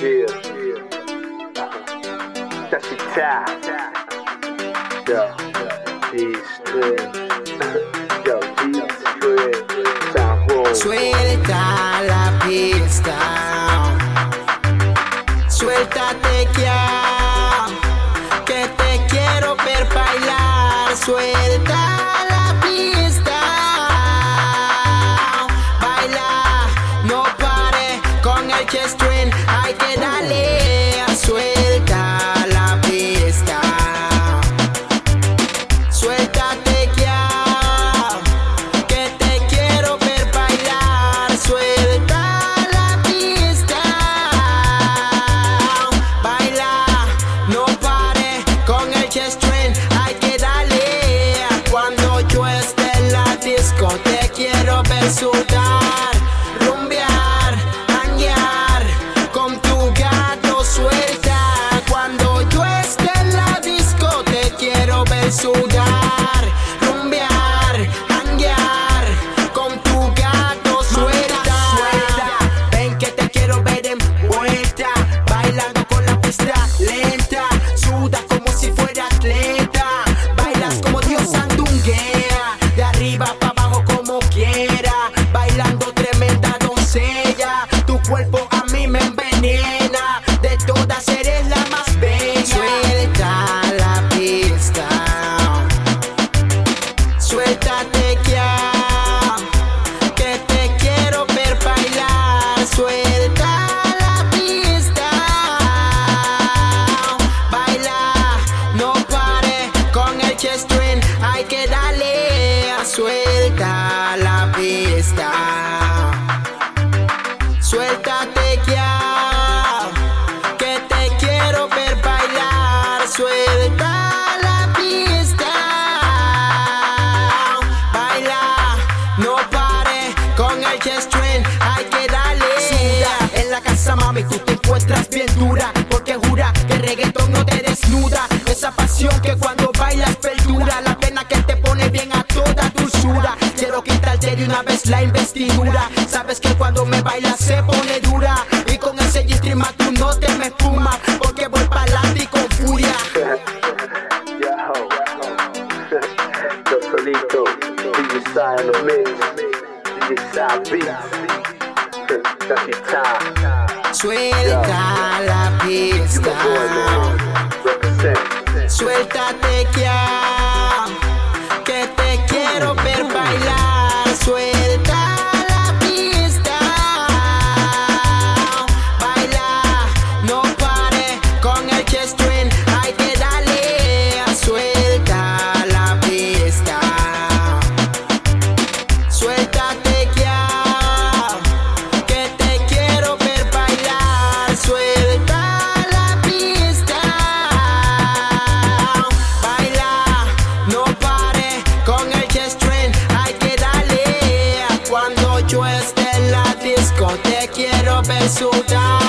Yeah. That's the time. Yo, G-String. Yo, G-String. Sample. Suelta la pista, suéltate ya, que te quiero ver bailar. Suelta la pista, baila, no pare con el G-String, hay que darle. Suelta la pista, suéltate ya, que te quiero ver bailar. Suelta la pista, baila, no pare con el G-String, hay que darle. Cuando yo esté en la disco te quiero ver sudar, rumbear, hanguear con tu gato. Suelta, cuando yo esté en la disco te quiero ver sudar, rumbear, hanguear con tu gato. Suelta, suelta, ven que te quiero ver en vuelta, bailando con la pista lenta. Suda como si fuera atleta, bailas como Dios sandunguea, de arriba para abajo como quiera, bailando tremenda doncella. Tu cuerpo a mí me envenena, de todas eres la más bella. Suelta la pista, suéltate ya, que te quiero ver bailar. Suelta la pista, baila, no pare con el G-String, hay que darle. Suelta la pista, suéltate ya, que te quiero ver bailar. Suelta la pista, baila, no pare con el G-String, hay que darle. Suda en la casa, mami, tú te encuentras bien dura, porque jura que el reggaetón no te desnuda. Esa pasión que cuando bailas perdura, la pena que te pone bien a toda dulzura. Quiero quitarte de una vez la investidura, sabes que cuando me bailas se pone dura, y con ese G-String tú no te me espumas, porque voy pa'lante y con furia. Yo solito, DJ Sai on the mix, DJ Sai beats. That's the time. Suelta la You pista, my boy, man. Represent. suéltate ya, que te quiero ver bailar. Suelta la pista, baila, no pare con el G-String, hay que darle. Suelta la pista, suéltate ya, que te quiero ver bailar. Suelta la pista, baila, no pare con el G-String, hay que darle. Cuando yo esté en la disco te quiero ver sudar.